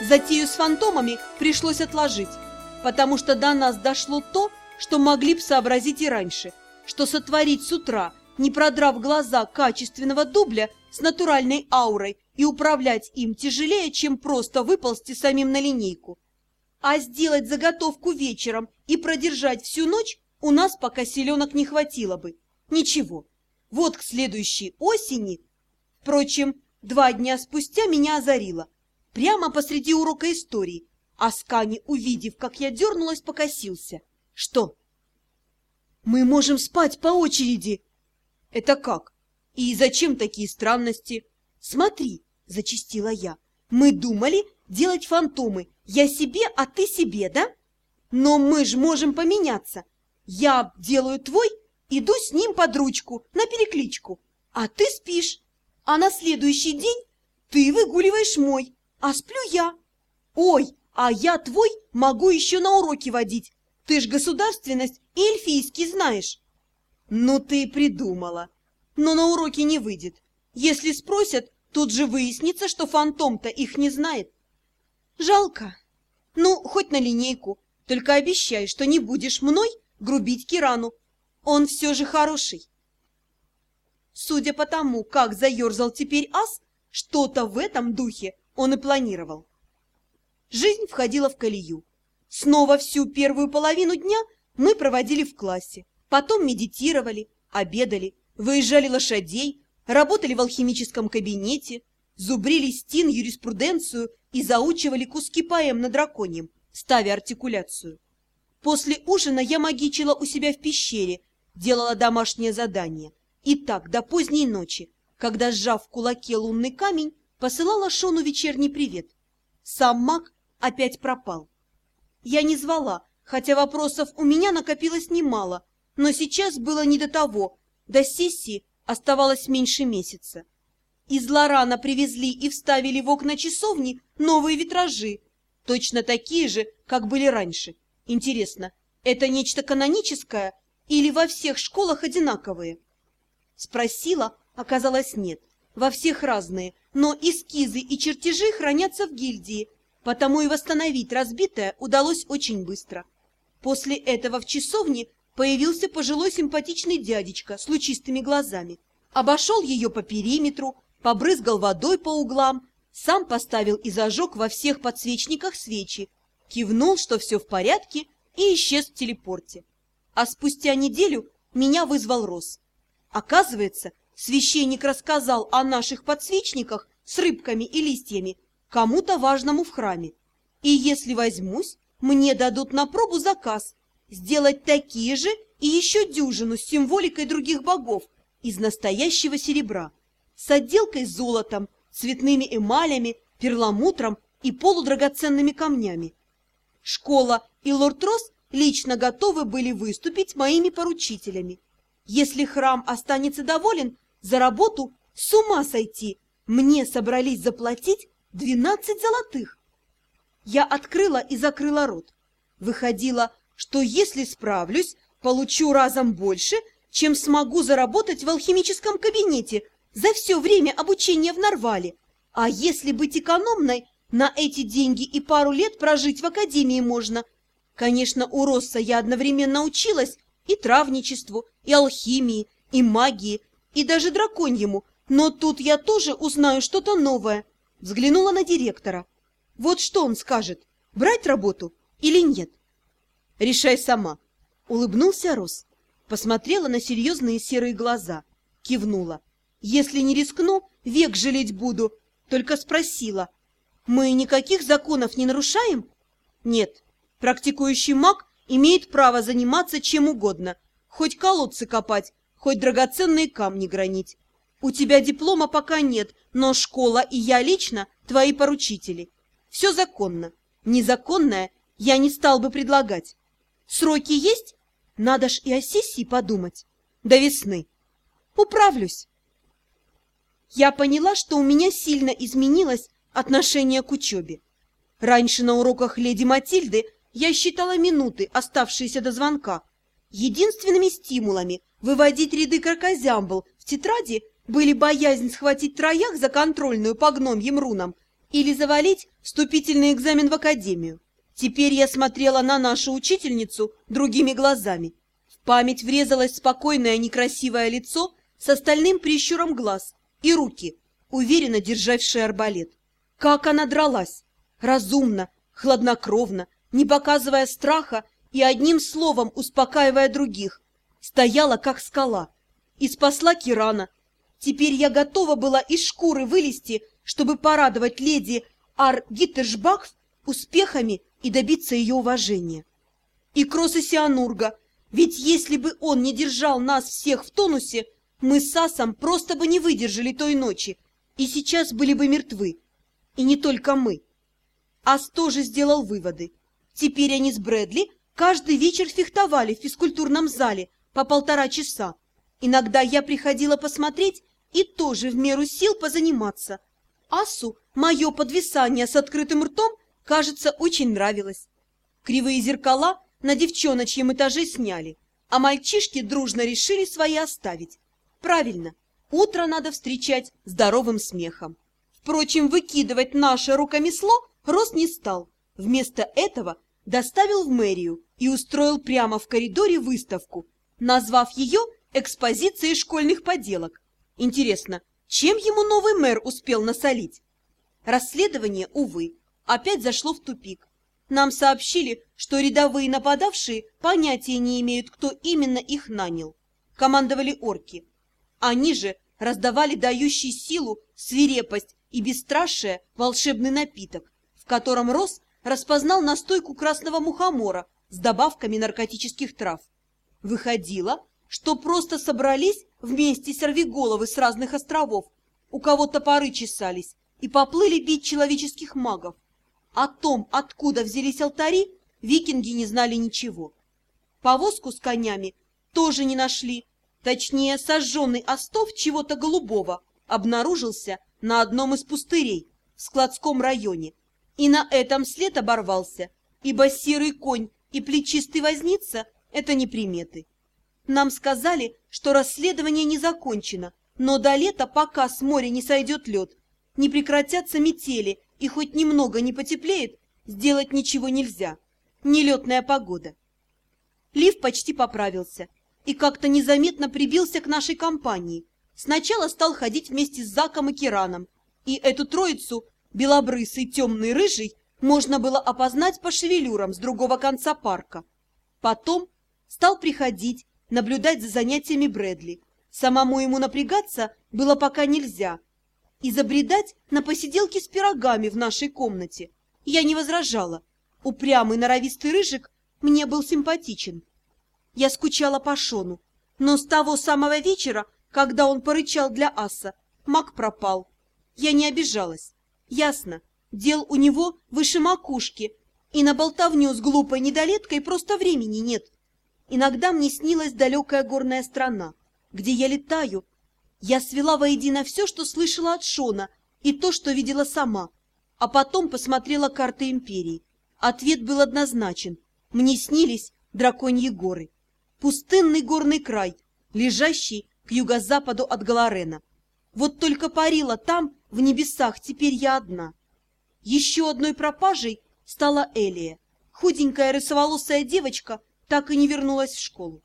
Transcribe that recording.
Затею с фантомами пришлось отложить, потому что до нас дошло то, что могли бы сообразить и раньше, что сотворить с утра, не продрав глаза, качественного дубля с натуральной аурой и управлять им тяжелее, чем просто выползти самим на линейку. А сделать заготовку вечером и продержать всю ночь у нас пока силенок не хватило бы. Ничего, вот к следующей осени... Впрочем, 2 дня спустя меня озарило. Прямо посреди урока истории. Аскани, увидев, как я дернулась, покосился. Что? Мы можем спать по очереди. Это как? И зачем такие странности? Смотри, зачастила я. Мы думали делать фантомы. Я себе, а ты себе, да? Но мы ж можем поменяться. Я делаю твой, иду с ним под ручку, на перекличку. А ты спишь. А на следующий день ты выгуливаешь мой, а сплю я. Ой, а я твой могу еще на уроки водить. Ты ж государственность и эльфийский знаешь. Ну ты и придумала. Но на уроки не выйдет. Если спросят, тут же выяснится, что фантом-то их не знает. Жалко. Ну, хоть на линейку. Только обещай, что не будешь мной грубить Кирану. Он все же хороший. Судя по тому, как заерзал теперь ас, что-то в этом духе он и планировал. Жизнь входила в колею. Снова всю первую половину дня мы проводили в классе, потом медитировали, обедали, выезжали лошадей, работали в алхимическом кабинете, зубрили стин, юриспруденцию и заучивали куски поэм на драконьем, ставя артикуляцию. После ужина я магичила у себя в пещере, делала домашнее задание. И так до поздней ночи, когда, сжав в кулаке лунный камень, посылала Шону вечерний привет. Сам маг опять пропал. Я не звала, хотя вопросов у меня накопилось немало, но сейчас было не до того, до сессии оставалось меньше месяца. Из Лорана привезли и вставили в окна часовни новые витражи, точно такие же, как были раньше. Интересно, это нечто каноническое или во всех школах одинаковые? Спросила, оказалось нет. Во всех разные, но эскизы и чертежи хранятся в гильдии, потому и восстановить разбитое удалось очень быстро. После этого в часовне появился пожилой симпатичный дядечка с лучистыми глазами. Обошел ее по периметру, побрызгал водой по углам, сам поставил и зажег во всех подсвечниках свечи, кивнул, что все в порядке, и исчез в телепорте. А спустя неделю меня вызвал Рос. Оказывается, священник рассказал о наших подсвечниках с рыбками и листьями кому-то важному в храме. И если возьмусь, мне дадут на пробу заказ сделать такие же и еще дюжину с символикой других богов из настоящего серебра, с отделкой золотом, цветными эмалями, перламутром и полудрагоценными камнями. Школа и лорд Рос лично готовы были выступить моими поручителями. Если храм останется доволен, за работу с ума сойти. Мне собрались заплатить 12 золотых. Я открыла и закрыла рот. Выходило, что если справлюсь, получу разом больше, чем смогу заработать в алхимическом кабинете за все время обучения в Нарвале. А если быть экономной, на эти деньги и пару лет прожить в академии можно. Конечно, у Росса я одновременно училась и травничеству, и алхимии, и магии, и даже драконьему, но тут я тоже узнаю что-то новое. Взглянула на директора. Вот что он скажет, брать работу или нет? Решай сама. Улыбнулся Рос. Посмотрела на серьезные серые глаза. Кивнула. Если не рискну, век жалеть буду. Только спросила. Мы никаких законов не нарушаем? Нет. Практикующий маг имеет право заниматься чем угодно. Хоть колодцы копать, хоть драгоценные камни гранить. У тебя диплома пока нет, но школа и я лично твои поручители. Все законно. Незаконное я не стал бы предлагать. Сроки есть? Надо ж и о сессии подумать. До весны. Управлюсь. Я поняла, что у меня сильно изменилось отношение к учебе. Раньше на уроках леди Матильды я считала минуты, оставшиеся до звонка. Единственными стимулами выводить ряды кракозябл в тетради были боязнь схватить троях за контрольную по гномьим рунам или завалить вступительный экзамен в академию. Теперь я смотрела на нашу учительницу другими глазами. В память врезалось спокойное некрасивое лицо с остальным прищуром глаз и руки, уверенно державшие арбалет. Как она дралась! Разумно, хладнокровно, не показывая страха и одним словом успокаивая других. Стояла, как скала, и спасла Кирана. Теперь я готова была из шкуры вылезти, чтобы порадовать леди Ар-Гиттершбах успехами и добиться ее уважения. И Кросса Сианурга, ведь если бы он не держал нас всех в тонусе, мы с Асом просто бы не выдержали той ночи, и сейчас были бы мертвы. И не только мы. Ас тоже сделал выводы. Теперь они с Брэдли каждый вечер фехтовали в физкультурном зале по 1,5 часа. Иногда я приходила посмотреть и тоже в меру сил позаниматься. Асу мое подвисание с открытым ртом, кажется, очень нравилось. Кривые зеркала на девчоночьем этаже сняли, а мальчишки дружно решили свои оставить. Правильно, утро надо встречать здоровым смехом. Впрочем, выкидывать наше рукомесло Рос не стал. Вместо этого доставил в мэрию и устроил прямо в коридоре выставку, назвав ее «Экспозицией школьных поделок». Интересно, чем ему новый мэр успел насолить? Расследование, увы, опять зашло в тупик. Нам сообщили, что рядовые нападавшие понятия не имеют, кто именно их нанял. Командовали орки. Они же раздавали дающий силу, свирепость и бесстрашие волшебный напиток, в котором Рос распознал настойку красного мухомора с добавками наркотических трав. Выходило, что просто собрались вместе сорвиголовы с разных островов, у кого топоры чесались, и поплыли бить человеческих магов. О том, откуда взялись алтари, викинги не знали ничего. Повозку с конями тоже не нашли, точнее, сожженный остов чего-то голубого обнаружился на одном из пустырей в складском районе, и на этом след оборвался, ибо серый конь и плечистый возница – это не приметы. Нам сказали, что расследование не закончено, но до лета, пока с моря не сойдет лед, не прекратятся метели и хоть немного не потеплеет, сделать ничего нельзя. Нелетная погода. Лив почти поправился и как-то незаметно прибился к нашей компании. Сначала стал ходить вместе с Заком и Кираном, и эту троицу, белобрысый, темный, рыжий, можно было опознать по шевелюрам с другого конца парка. Потом стал приходить, наблюдать за занятиями Брэдли. Самому ему напрягаться было пока нельзя. И забредать на посиделки с пирогами в нашей комнате я не возражала. Упрямый норовистый рыжик мне был симпатичен. Я скучала по Шону, но с того самого вечера, когда он порычал для Аса, маг пропал. Я не обижалась. Ясно, дел у него выше макушки, и на болтовню с глупой недолеткой просто времени нет. Иногда мне снилась далекая горная страна, где я летаю. Я свела воедино все, что слышала от Шона, и то, что видела сама. А потом посмотрела карты империи. Ответ был однозначен. Мне снились драконьи горы. Пустынный горный край, лежащий к юго-западу от Галарена. Вот только парила там, в небесах, теперь я одна. Еще одной пропажей стала Элия. Худенькая рысоволосая девочка так и не вернулась в школу.